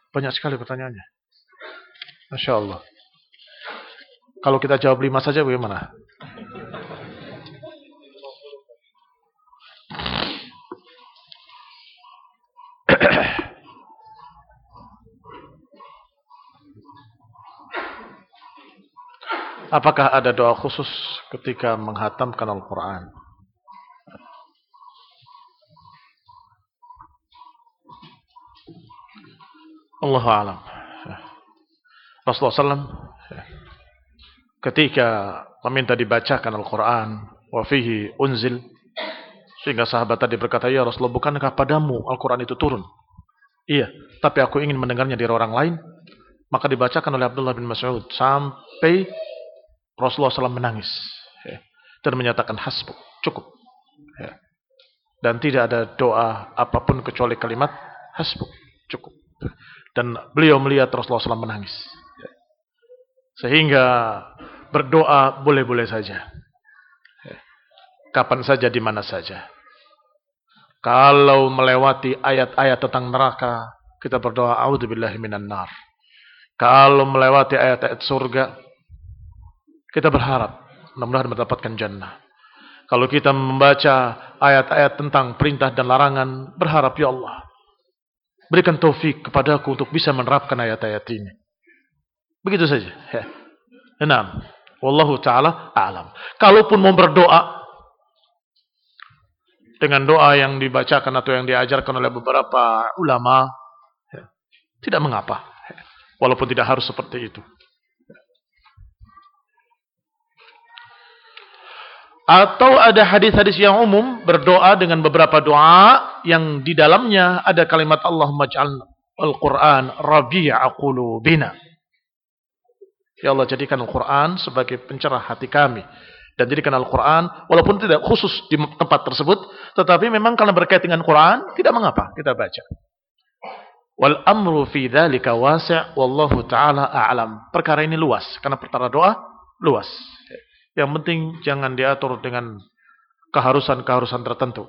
banyak sekali pertanyaannya. Masya Allah. Kalau kita jawab 5 saja bagaimana? Apakah ada doa khusus ketika menghatamkan Al-Quran? Allahu a'lam. Rasulullah SAW ketika meminta dibacakan Al-Quran, wa fihi unzil, sehingga sahabat tadi berkata, ya Rasulullah, bukankah padamu Al-Quran itu turun? Iya, tapi aku ingin mendengarnya dari orang lain. Maka dibacakan oleh Abdullah bin Mas'ud sampai Rasulullah SAW menangis dan menyatakan hasbuk, cukup. Dan tidak ada doa apapun kecuali kalimat hasbuk, cukup. Dan beliau melihat Rasulullah SAW menangis. Sehingga berdoa boleh-boleh saja. Kapan saja, di mana saja. Kalau melewati ayat-ayat tentang neraka, kita berdoa a'udzubillahi minan nar. Kalau melewati ayat-ayat surga, kita berharap mudah-mudahan mendapatkan jannah. Kalau kita membaca ayat-ayat tentang perintah dan larangan, berharap, ya Allah, berikan taufik kepadaku untuk bisa menerapkan ayat-ayat ini. Begitu saja. Enam. Wallahu ta'ala a'lam. Kalaupun mau berdoa dengan doa yang dibacakan atau yang diajarkan oleh beberapa ulama, tidak mengapa. Walaupun tidak harus seperti itu. Atau ada hadis-hadis yang umum berdoa dengan beberapa doa yang di dalamnya ada kalimat Allahumma ja'alna al-Quran rabi'a qulubina. Ya Allah, jadikan Al-Quran sebagai pencerah hati kami. Dan jadikan Al-Quran, walaupun tidak khusus di tempat tersebut, tetapi memang karena berkaitan dengan Quran, tidak mengapa kita baca. Wal amru fi dzalika wasi' wallahu ta'ala a'lam. Perkara ini luas, karena perkara doa luas. Yang penting jangan diatur dengan keharusan-keharusan tertentu.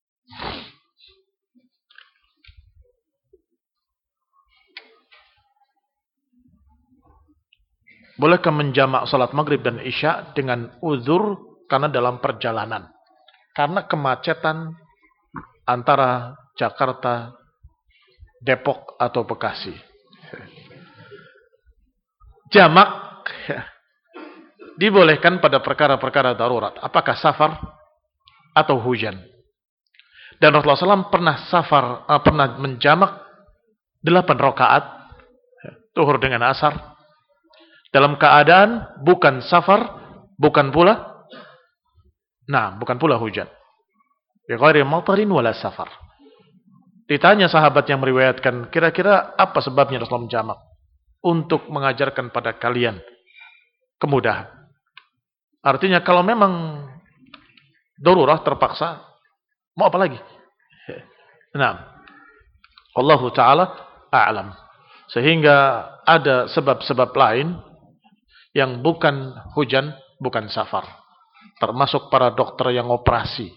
Bolehkah menjamak salat maghrib dan isya dengan uzur karena dalam perjalanan? Karena kemacetan antara Jakarta, Depok atau Bekasi. Jamak dibolehkan pada perkara-perkara darurat. Apakah safar atau hujan? Dan Rasulullah SAW pernah menjamak 8 rakaat zuhur dengan asar dalam keadaan bukan safar, bukan pula hujan. Bi ghairi matarin wala safar. Ditanya sahabat yang meriwayatkan, kira-kira apa sebabnya Rasulullah menjamak? Untuk mengajarkan pada kalian kemudahan. Artinya kalau memang darurah terpaksa, mau apa lagi? Allahu ta'ala a'lam. Sehingga ada sebab-sebab lain yang bukan hujan, bukan safar. Termasuk para dokter yang operasi.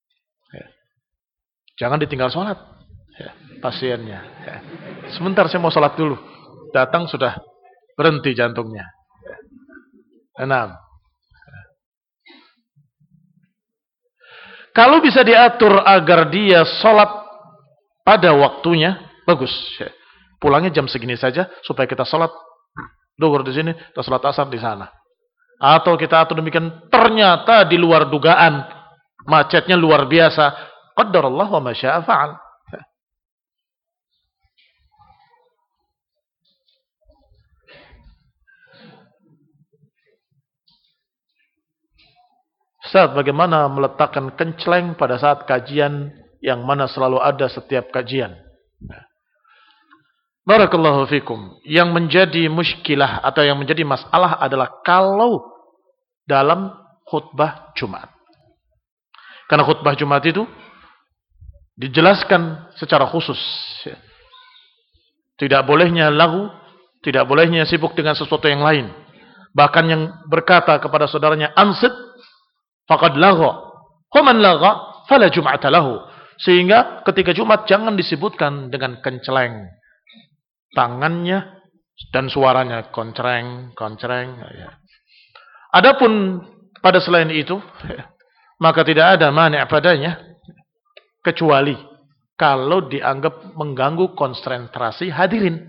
Jangan ditinggal sholat pasiennya. Sebentar saya mau sholat dulu. Datang sudah berhenti jantungnya. 6. Kalau bisa diatur agar dia sholat pada waktunya, bagus. Pulangnya jam segini saja supaya kita sholat zuhur di sini, kita sholat asar di sana. Atau kita atur demikian, ternyata di luar dugaan, macetnya luar biasa. Qaddarallah wa ma syaa fa'al. Ustaz, bagaimana meletakkan kenceleng pada saat kajian yang mana selalu ada setiap kajian? Barakallahu fikum. Yang menjadi muskilah atau yang menjadi masalah adalah kalau dalam khutbah Jumat. Karena khutbah Jumat itu dijelaskan secara khusus. Tidak bolehnya lagu, tidak bolehnya sibuk dengan sesuatu yang lain. Bahkan yang berkata kepada saudaranya, ansit, faqad lagha. Faman lagha, fala jum'ata lahu. Sehingga ketika Jumat jangan disebutkan dengan kenceleng. tangannya dan suaranya koncreng, koncreng. Ya. Adapun pada selain itu, maka tidak ada mani' padanya kecuali kalau dianggap mengganggu konsentrasi hadirin.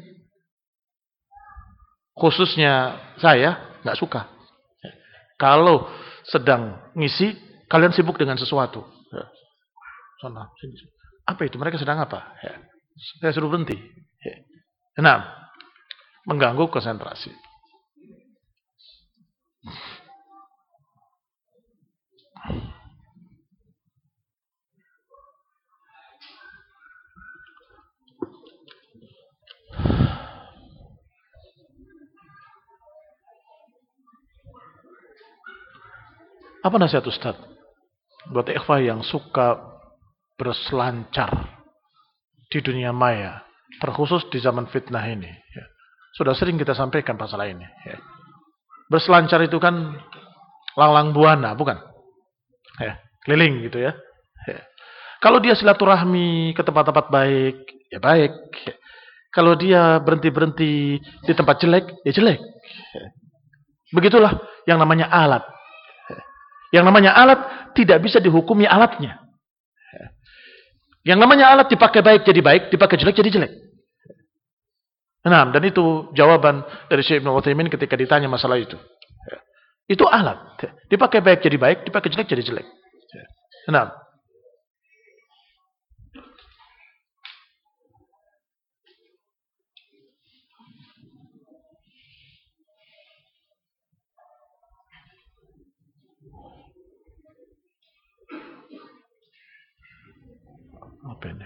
Khususnya saya nggak suka. Kalau sedang ngisi, kalian sibuk dengan sesuatu. Sana, sini. Apa itu? Mereka sedang apa? Ya. Saya suruh berhenti. Ya. Nah, mengganggu konsentrasi. Apa nasihat Ustaz buat ikhwah yang suka berselancar di dunia maya, terkhusus di zaman fitnah ini? Ya. Sudah sering kita sampaikan masalah ini. Ya. Berselancar itu kan langlang buana, bukan? Ya. Keliling gitu ya. Ya. Kalau dia silaturahmi ke tempat-tempat baik, ya baik. Ya. Kalau dia berhenti-berhenti di tempat jelek, ya jelek. Ya. Begitulah yang namanya alat. Yang namanya alat tidak bisa dihukumi alatnya. Yang namanya alat dipakai baik jadi baik, dipakai jelek jadi jelek. Nah, dan itu jawaban dari Syekh Ibnu Utsaimin ketika ditanya masalah itu. Itu alat. Dipakai baik jadi baik, dipakai jelek jadi jelek. Nah. Apa ini?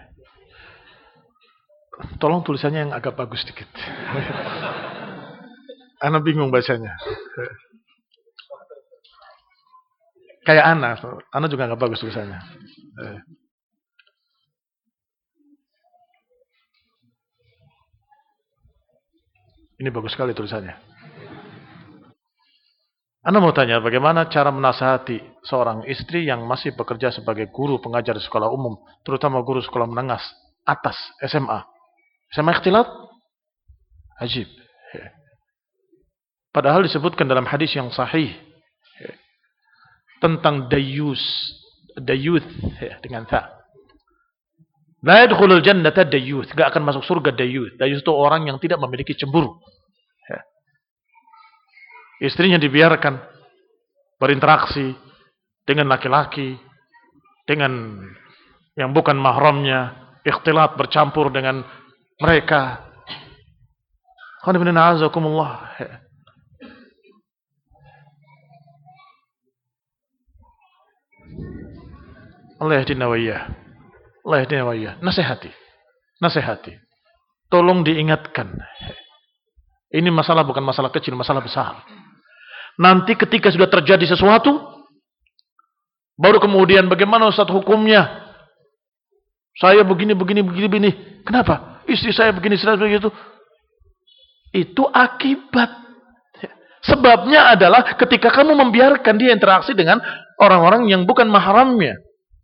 Tolong tulisannya yang agak bagus sedikit. Ana bingung bacanya. Kayak Ana juga nggak bagus tulisannya. Ini bagus sekali tulisannya. Ana mau tanya, bagaimana cara menasihati seorang istri yang masih bekerja sebagai guru pengajar di sekolah umum, terutama guru sekolah menengah atas SMA. SMA ikhtilat? Ajib. Padahal disebutkan dalam hadis yang sahih tentang dayuth dengan ta. La yadkhulul jannata dayuth, enggak akan masuk surga dayuth. Dayuth itu orang yang tidak memiliki cemburu. Istrinya dibiarkan berinteraksi dengan laki-laki, dengan yang bukan mahramnya, ikhtilat bercampur dengan mereka. Allah yahdina wa iyyah. Allah yahdina wa iyyah. Nasihati. Tolong diingatkan. Ini masalah bukan masalah kecil, masalah besar. Nanti ketika sudah terjadi sesuatu, baru kemudian bagaimana Ustaz hukumnya? Saya begini. Kenapa? Istri saya begini, begitu. Itu akibat. Sebabnya adalah ketika kamu membiarkan dia interaksi dengan orang-orang yang bukan mahramnya.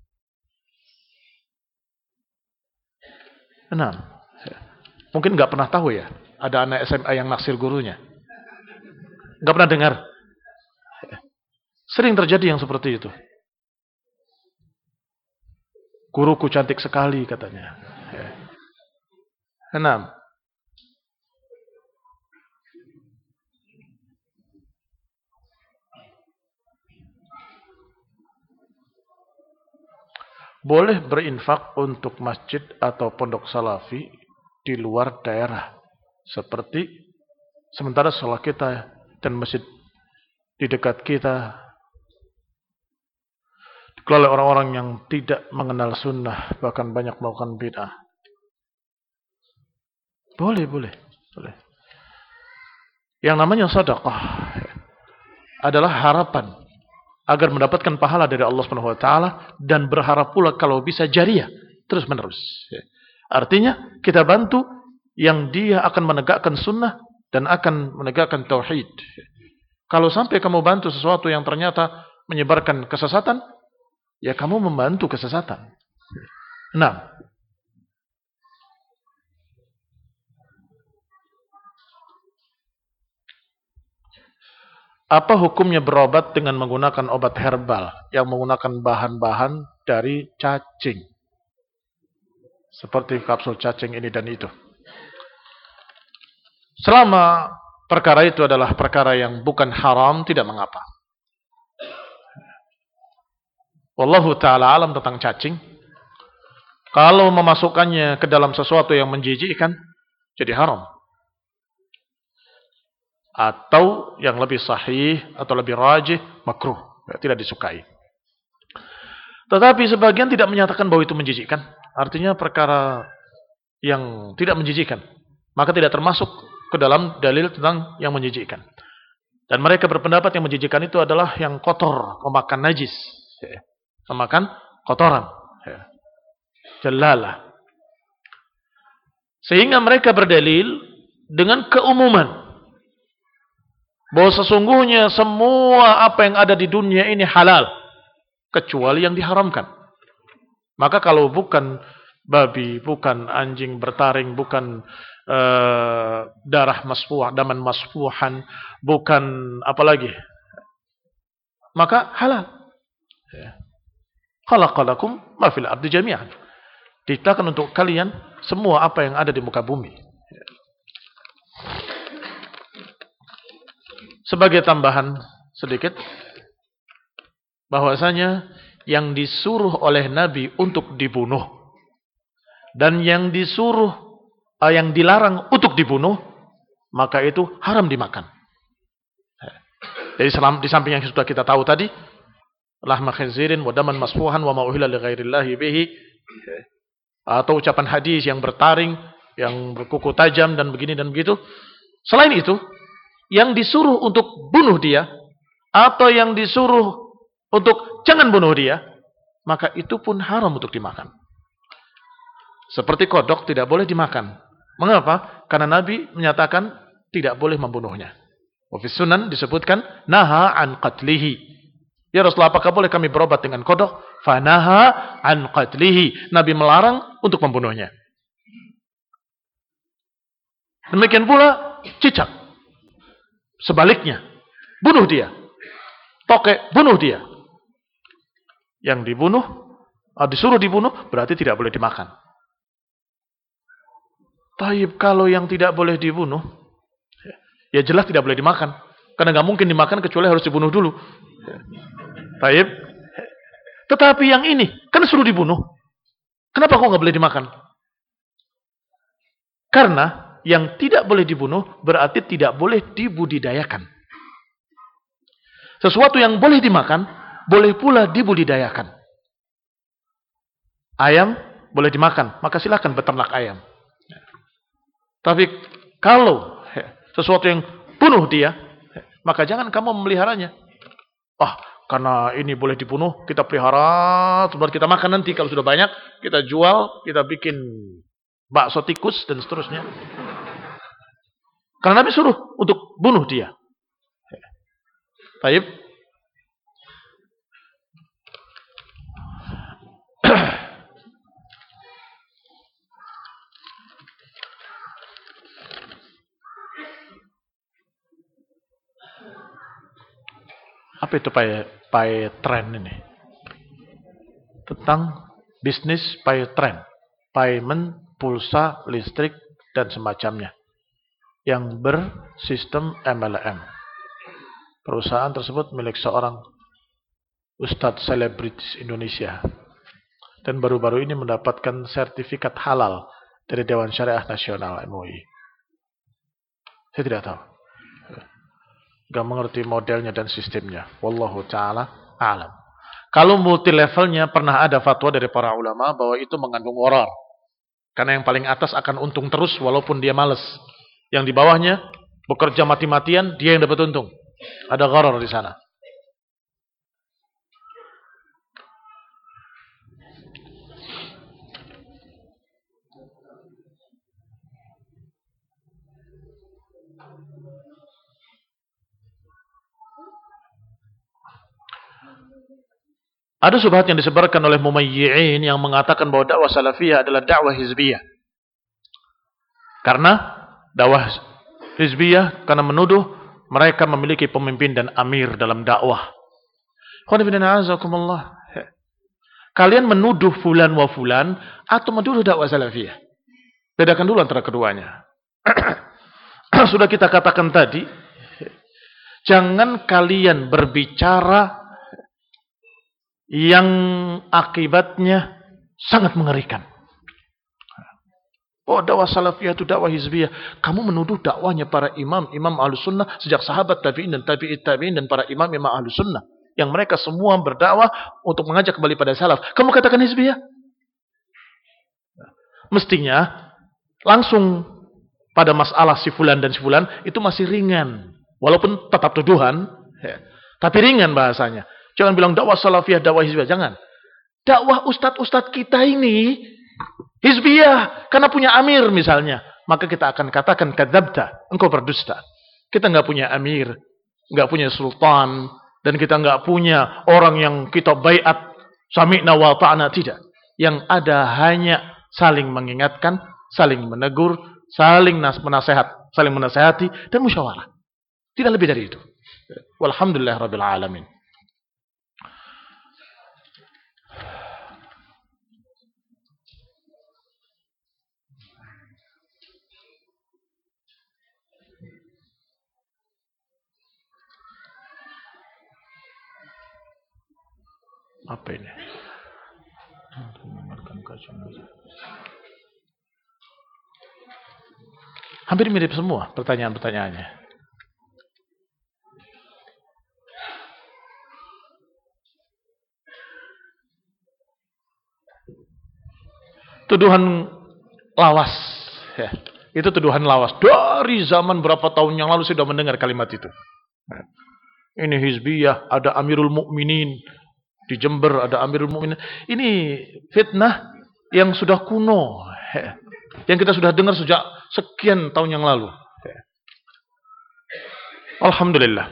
Nah, mungkin nggak pernah tahu ya, ada anak SMA yang naksir gurunya. Nggak pernah dengar. Sering terjadi yang seperti itu. Guruku cantik sekali katanya. Enam. Boleh berinfak untuk masjid atau pondok salafi di luar daerah. Seperti sementara sholat kita dan masjid di dekat kita dikelola oleh orang-orang yang tidak mengenal sunnah, bahkan banyak melakukan bid'ah. Boleh. Yang namanya sedekah adalah harapan agar mendapatkan pahala dari Allah Subhanahu wa taala dan berharap pula kalau bisa jariah terus menerus. Artinya kita bantu yang dia akan menegakkan sunnah dan akan menegakkan tauhid. Kalau sampai kamu bantu sesuatu yang ternyata menyebarkan kesesatan, ya kamu membantu kesesatan. Nah, Apa hukumnya berobat dengan menggunakan obat herbal yang menggunakan bahan-bahan dari cacing? Seperti kapsul cacing ini dan itu. Selama perkara itu adalah perkara yang bukan haram, tidak mengapa. Wallahu ta'ala alam tentang cacing. Kalau memasukkannya ke dalam sesuatu yang menjijikkan, jadi haram. Atau yang lebih sahih atau lebih rajih, makruh, tidak disukai. Tetapi sebagian tidak menyatakan bahwa itu menjijikkan. Artinya perkara yang tidak menjijikkan, maka tidak termasuk ke dalam dalil tentang yang menjijikkan. Dan mereka berpendapat yang menjijikkan itu adalah yang kotor, memakan najis, memakan kotoran, jalalah. Sehingga mereka berdalil dengan keumuman bahwa sesungguhnya semua apa yang ada di dunia ini halal kecuali yang diharamkan. Maka kalau bukan babi, bukan anjing bertaring, bukan darah masfuh, daman masfuhan, bukan apa lagi, maka halal. Khalaqalakum ma fil ardi jami'an. Diciptakan untuk kalian semua apa yang ada di muka bumi. Sebagai tambahan sedikit, bahwasanya yang disuruh oleh Nabi untuk dibunuh dan yang yang dilarang untuk dibunuh, maka itu haram dimakan. Jadi di samping yang sudah kita tahu tadi, lahma khinzirin wa daman masfuhan wa ma uhilla li ghairillahi bihi, atau ucapan hadis yang bertaring, yang berkuku tajam dan begini dan begitu. Selain itu, yang disuruh untuk bunuh dia atau yang disuruh untuk jangan bunuh dia, maka itu pun haram untuk dimakan. Seperti kodok tidak boleh dimakan. Mengapa? Karena Nabi menyatakan tidak boleh membunuhnya. Wa fi sunan disebutkan naha an qatlihi. Ya Rasulullah, apakah boleh kami berobat dengan kodok? Fanaha an qatlihi. Nabi melarang untuk membunuhnya. Demikian pula cicak. Sebaliknya, bunuh dia. Tokek, bunuh dia. Yang dibunuh, disuruh dibunuh, berarti tidak boleh dimakan. Taib, kalau yang tidak boleh dibunuh, ya jelas tidak boleh dimakan. Karena nggak mungkin dimakan kecuali harus dibunuh dulu. Taib. Tetapi yang ini, kan suruh dibunuh. Kenapa kok nggak boleh dimakan? Karena yang tidak boleh dibunuh berarti tidak boleh dibudidayakan. Sesuatu yang boleh dimakan, boleh pula dibudidayakan. Ayam boleh dimakan, maka silakan beternak ayam. Tapi kalau sesuatu yang bunuh dia, maka jangan kamu memeliharanya. Karena ini boleh dibunuh, kita pelihara, sebab kita makan nanti. Kalau sudah banyak, kita jual, kita bikin bakso tikus, dan seterusnya. Karena Nabi suruh untuk bunuh dia. Baik. Apa itu pay trend ini? Tentang bisnis pay trend, payment, pulsa, listrik, dan semacamnya. Yang bersistem MLM. Perusahaan tersebut milik seorang Ustadz selebritis Indonesia. Dan baru-baru ini mendapatkan sertifikat halal dari Dewan Syariah Nasional MUI. Saya tidak tahu. Gak mengerti modelnya dan sistemnya. Wallahu ta'ala alam. Kalau multi levelnya, pernah ada fatwa dari para ulama bahwa itu mengandung gharar. Karena yang paling atas akan untung terus walaupun dia malas. Yang di bawahnya bekerja mati-matian, dia yang dapat untung. Ada gharar di sana. Ada subhat yang disebarkan oleh mumayyi'in yang mengatakan bahwa dakwah salafiyah adalah dakwah hizbiyah. Karena dakwah hizbiyah karena menuduh mereka memiliki pemimpin dan amir dalam dakwah. Kalian menuduh fulan wa fulan atau menuduh dakwah salafiyah. Bedakan dulu antara keduanya. Sudah kita katakan tadi, jangan kalian berbicara yang akibatnya sangat mengerikan. Oh, dakwah salafiyah itu dakwah hizbiyah. Kamu menuduh dakwahnya para imam Ahlus Sunnah sejak sahabat tabi'in dan tabi'it tabi'in dan para imam Ahlus Sunnah yang mereka semua berdakwah untuk mengajak kembali pada salaf. Kamu katakan hizbiyah? Mestinya langsung pada masalah si fulan dan si fulan itu masih ringan, walaupun tetap tuduhan, tapi ringan bahasanya. Jangan bilang dakwah salafiyah, dakwah hizbiyah, jangan. Dakwah ustadz-ustadz kita ini hizbiyah, karena punya amir misalnya. Maka kita akan katakan kadzabta, engkau berdusta. Kita nggak punya amir, nggak punya sultan, dan kita nggak punya orang yang kita baiat, sami'na wa ta'na, tidak. Yang ada hanya saling mengingatkan, saling menegur, saling menasehati, dan musyawarah. Tidak lebih dari itu. Walhamdulillah rabbil alamin. Apa ini? Hampir mirip semua pertanyaan-pertanyaannya. Tuduhan lawas. Ya, itu tuduhan lawas. Dari zaman berapa tahun yang lalu saya sudah mendengar kalimat itu. Ini hizbiyah, ada Amirul Mukminin. Di Jember ada Amirul Mukminin. Ini fitnah yang sudah kuno. Yang kita sudah dengar sejak sekian tahun yang lalu. Alhamdulillah.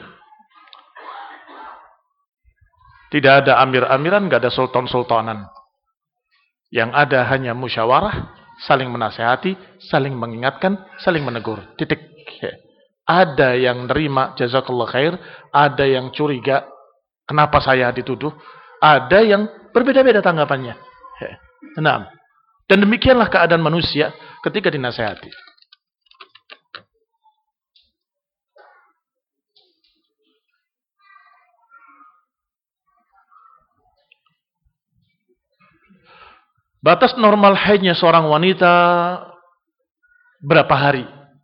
Tidak ada amir-amiran, tidak ada sultan-sultanan. Yang ada hanya musyawarah, saling menasehati, saling mengingatkan, saling menegur. Titik. Ada yang nerima, jazakallah khair. Ada yang curiga, kenapa saya dituduh. Ada yang berbeda-beda tanggapannya. Nah, dan demikianlah keadaan manusia ketika dinasehati. Batas normal haidnya seorang wanita berapa hari?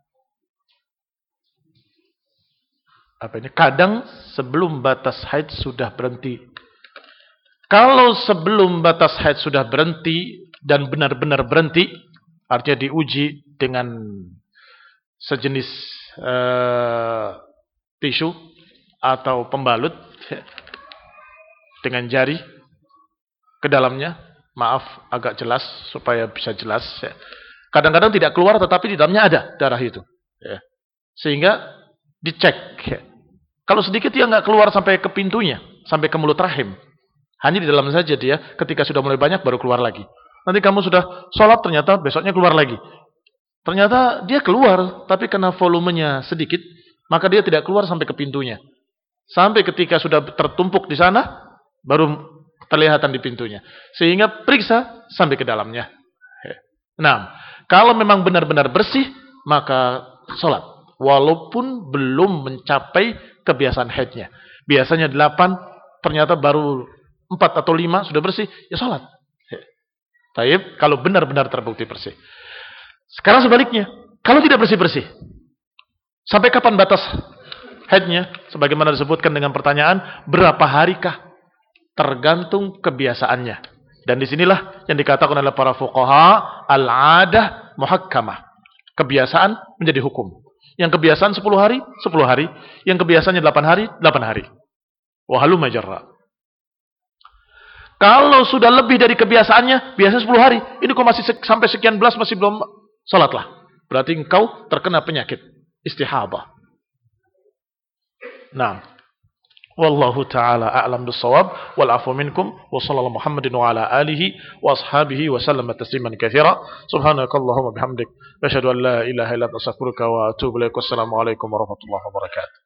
Apa ini? Kadang sebelum batas haid sudah berhenti. Kalau sebelum batas haid sudah berhenti dan benar-benar berhenti, artinya diuji dengan sejenis tisu atau pembalut dengan jari ke dalamnya. Maaf, agak jelas supaya bisa jelas. Kadang-kadang tidak keluar, tetapi di dalamnya ada darah itu. Sehingga dicek. Kalau sedikit dia nggak keluar sampai ke pintunya, sampai ke mulut rahim. Hanya di dalam saja dia, ketika sudah mulai banyak baru keluar lagi. Nanti kamu sudah sholat, ternyata besoknya keluar lagi. Ternyata dia keluar, tapi karena volumenya sedikit, maka dia tidak keluar sampai ke pintunya. Sampai ketika sudah tertumpuk di sana, baru terlihatan di pintunya. Sehingga periksa sampai ke dalamnya. Nah, kalau memang benar-benar bersih, maka sholat. Walaupun belum mencapai kebiasaan haidnya. Biasanya 8, ternyata baru 4 atau 5 sudah bersih, ya sholat. Taib, kalau benar-benar terbukti bersih. Sekarang sebaliknya, kalau tidak bersih-bersih, sampai kapan batas haidnya? Sebagaimana disebutkan dengan pertanyaan, berapa harikah? Tergantung kebiasaannya. Dan disinilah yang dikatakan oleh para fuqaha, al-adah muhakkamah. Kebiasaan menjadi hukum. Yang kebiasaan 10 hari, 10 hari. Yang kebiasaannya 8 hari, 8 hari. Wahalumma jarra. Kalau sudah lebih dari kebiasaannya, biasanya 10 hari. Ini kok masih sampai sekian belas masih belum salatlah. Berarti engkau terkena penyakit istihadah. Nah, wallahu taala a'lam bis-shawab wal 'afwu minkum wa sallallahu Muhammadin wa ala alihi wa ashabihi wa sallama tasliman katsira. Subhanakallahumma bihamdik asyhadu an la ilaha illa anta astaghfiruka wa atubu ilaik. Wassalamu alaikum warahmatullahi wabarakatuh.